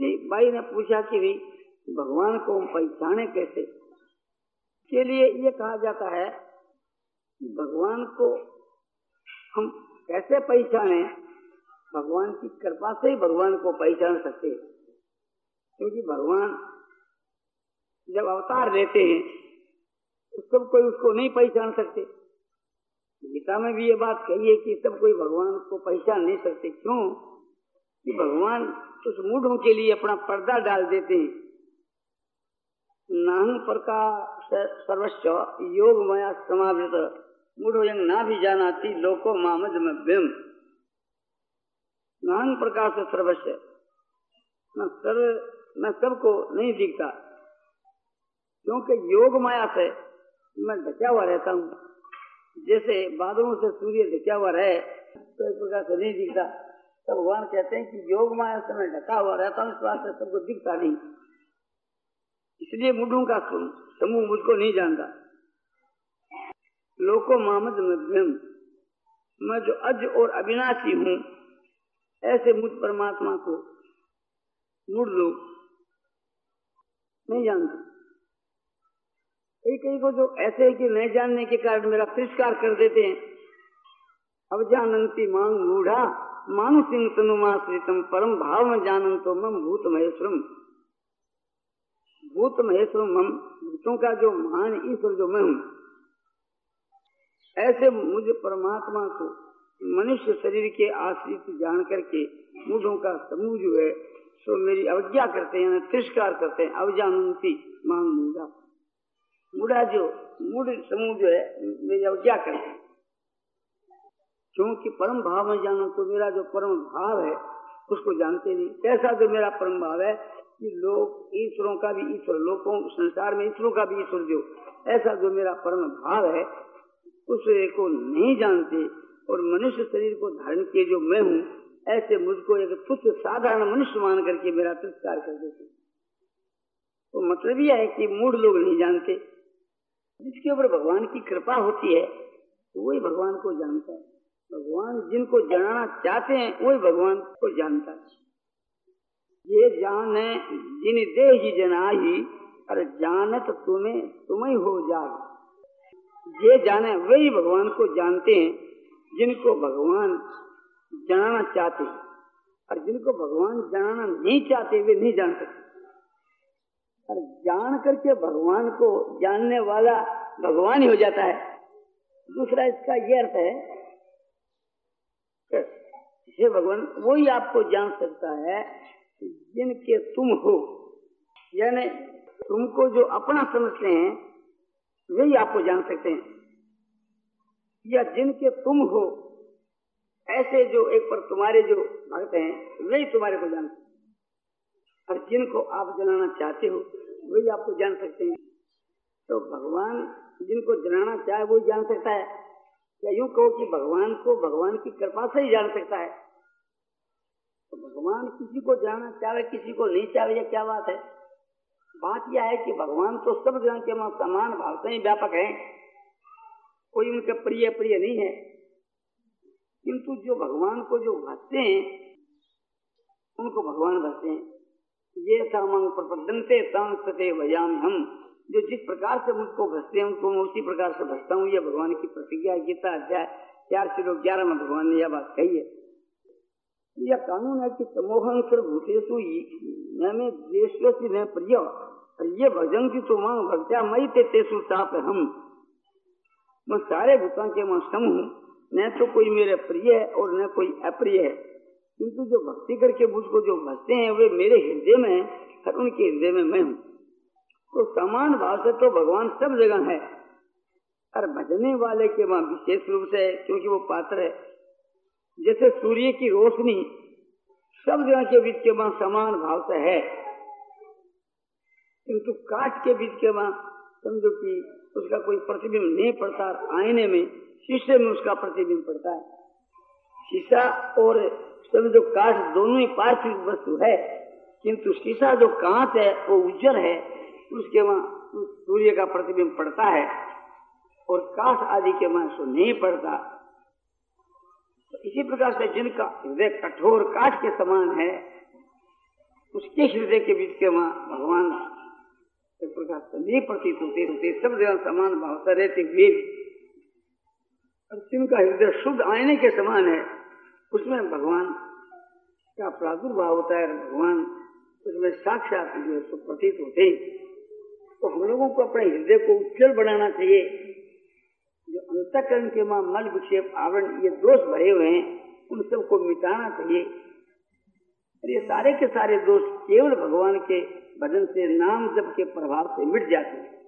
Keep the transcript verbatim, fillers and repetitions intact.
किसी भाई ने पूछा कि भाई भगवान को हम पहचाने कैसे? के लिए ये कहा जाता है कि भगवान को हम कैसे पहचाने? भगवान की कृपा से ही भगवान को पहचान सकते हैं, क्योंकि भगवान जब अवतार लेते हैं तो सब कोई उसको नहीं पहचान सकते। गीता में भी ये बात कही है कि सब कोई भगवान को पहचान नहीं सकते। क्यों? कि भगवान उस मूढ़ों के लिए अपना पर्दा डाल देते हैं। नाहं प्रकाश सर्वस्व योग माया समावृत मूढ़ो यंग ना भी जानाती लोको मामज में व्यम। नाहं प्रकाश सर्वस्व, मैं सर्व मैं सबको नहीं दिखता, क्योंकि योग माया से मैं ढका हुआ रहता हूँ। जैसे बादलों से सूर्य ढका हुआ रहे तो इस प्रकार से नहीं दिखता। तो भगवान कहते हैं कि योग माया से मैं ढका हुआ रहता हूँ, इस बात से सबको दिखता नहीं, इसलिए मूढ़ों का समूह मुझको नहीं जानता। लोको मामद में व्यम, मैं जो अज और अविनाशी हूँ ऐसे मुझ परमात्मा को मूढ़ लोग नहीं जानते। कई कई को जो ऐसे है कि नहीं जानने के कारण मेरा तिरस्कार कर देते हैं। अब जानंती मांग मूढ़ा मानुसिंह तनुमाश्रितम परम भाव में जानंतो मम भूत महेश्वरम। भूत महेश्वरम हम भूतों का जो महान ईश्वर जो मैं हूँ, ऐसे मुझ परमात्मा को मनुष्य शरीर के आश्रित जान करके मूढ़ों का समूह जो है सो मेरी अवज्ञा करते हैं, तिरस्कार करते हैं। अवजानंती मांग मूढ़ा, मूढ़ा जो मूढ़ समूह जो है मेरी अवज्ञा करते हैं। क्योंकि परम भाव में जानो तो मेरा जो परम भाव है उसको जानते नहीं। कैसा जो मेरा परम भाव है कि लोग ईश्वरों का भी ईश्वर, लोगों संसार में ईश्वरों का भी ईश्वर, जो ऐसा जो मेरा परम भाव है उसे को नहीं जानते। और मनुष्य शरीर को धारण किए जो मैं हूँ, ऐसे मुझको एक तुच्छ साधारण मनुष्य मान करके मेरा तिरस्कार कर देते। तो मतलब यह है कि मूढ़ लोग नहीं जानते। जिसके ऊपर भगवान की कृपा होती है वही भगवान को जानता है। भगवान जिनको जानना चाहते हैं वही भगवान को जानता है। ये जाने जिन दे ही जनाही, अरे जानत तुम्हें तुम्हें हो जाए। ये जाने वही भगवान को जानते हैं जिनको भगवान जानना चाहते हैं, और जिनको भगवान जानना नहीं चाहते वे नहीं जान सकते। और जान करके भगवान को जानने वाला भगवान ही हो जाता है। दूसरा इसका ये अर्थ है हे भगवान वही आपको जान सकता है जिनके तुम हो, यानी तुमको जो अपना समझते हैं वही आपको जान सकते हैं। या जिनके तुम हो ऐसे जो एक पर तुम्हारे जो भक्त हैं वही तुम्हारे को जानते हैं, और जिनको आप जनाना चाहते हो वही आपको जान सकते हैं। तो भगवान जिनको जनाना चाहे वही जान सकता है, या यूं कहो कि भगवान को भगवान की कृपा से ही जान सकता है। तो भगवान किसी को जानना चाहे किसी को नहीं चाहे, यह क्या बात है? बात यह है कि भगवान तो सब जन के वहां समान भाव से ही व्यापक है, कोई उनके प्रिय प्रिय नहीं है। किंतु जो भगवान को जो भजते हैं उनको भगवान भजते हैं। ये सामंग प्रपदंते तांसते भजाम, हम जो जिस प्रकार से मुझको भजते हैं उनको मैं उसी प्रकार से भजता हूँ। ये भगवान की प्रतिज्ञा। गीता अध्याय चार से ग्यारह में भगवान ने यह बात कही है। यह कानून है कि समोहन सर्वभूतेषु न द्वेष्यसि न प्रिय, ये भजन की तो मांग भक्त्या मई ते तेसु ताप हम। मैं सारे भूतों के मैं सम हूँ, न तो कोई मेरे प्रिय है और न कोई अप्रिय है, किंतु जो भक्ति करके मुझको जो भजते हैं वे मेरे हृदय में है और उनके हृदय में मैं हूँ। तो समान भाव से तो भगवान सब जगह है, और भजने वाले के वहां विशेष रूप से, क्योंकि वो पात्र है। जैसे सूर्य की रोशनी सब जगह के बीच के वहां समान भाव से है, किंतु काठ के बीच के वहां समझो कि उसका कोई प्रतिबिंब नहीं पड़ता। आईने में शीशे में उसका प्रतिबिंब पड़ता है। शीशा और समझो काठ दोनों ही पार्थिव वस्तु है, किंतु शीशा जो कांच है वो उज्जर है, उसके वहां सूर्य का प्रतिबिंब पड़ता है, और काठ आदि के वहां सो नहीं पड़ता। तो इसी प्रकार से जिनका हृदय कठोर काठ के समान है उसके हृदय के बीच के वहाँ भगवान एक प्रकार से नहीं प्रतीत होते होते सब जगह समान भावता रहते हुए जिनका हृदय शुद्ध आईने के समान है, उसमें भगवान का प्रादुर्भाव होता है, भगवान उसमें साक्षात जो है प्रतीत होते। तो हम लोगों को अपने हृदय को उज्जवल बनाना चाहिए। जो अंतःकरण के मां मल विक्षेप आवरण ये दोष भरे हुए हैं, उन सबको मिटाना चाहिए। ये सारे के सारे दोष केवल भगवान के भजन से, नाम जप के प्रभाव से मिट जाते हैं।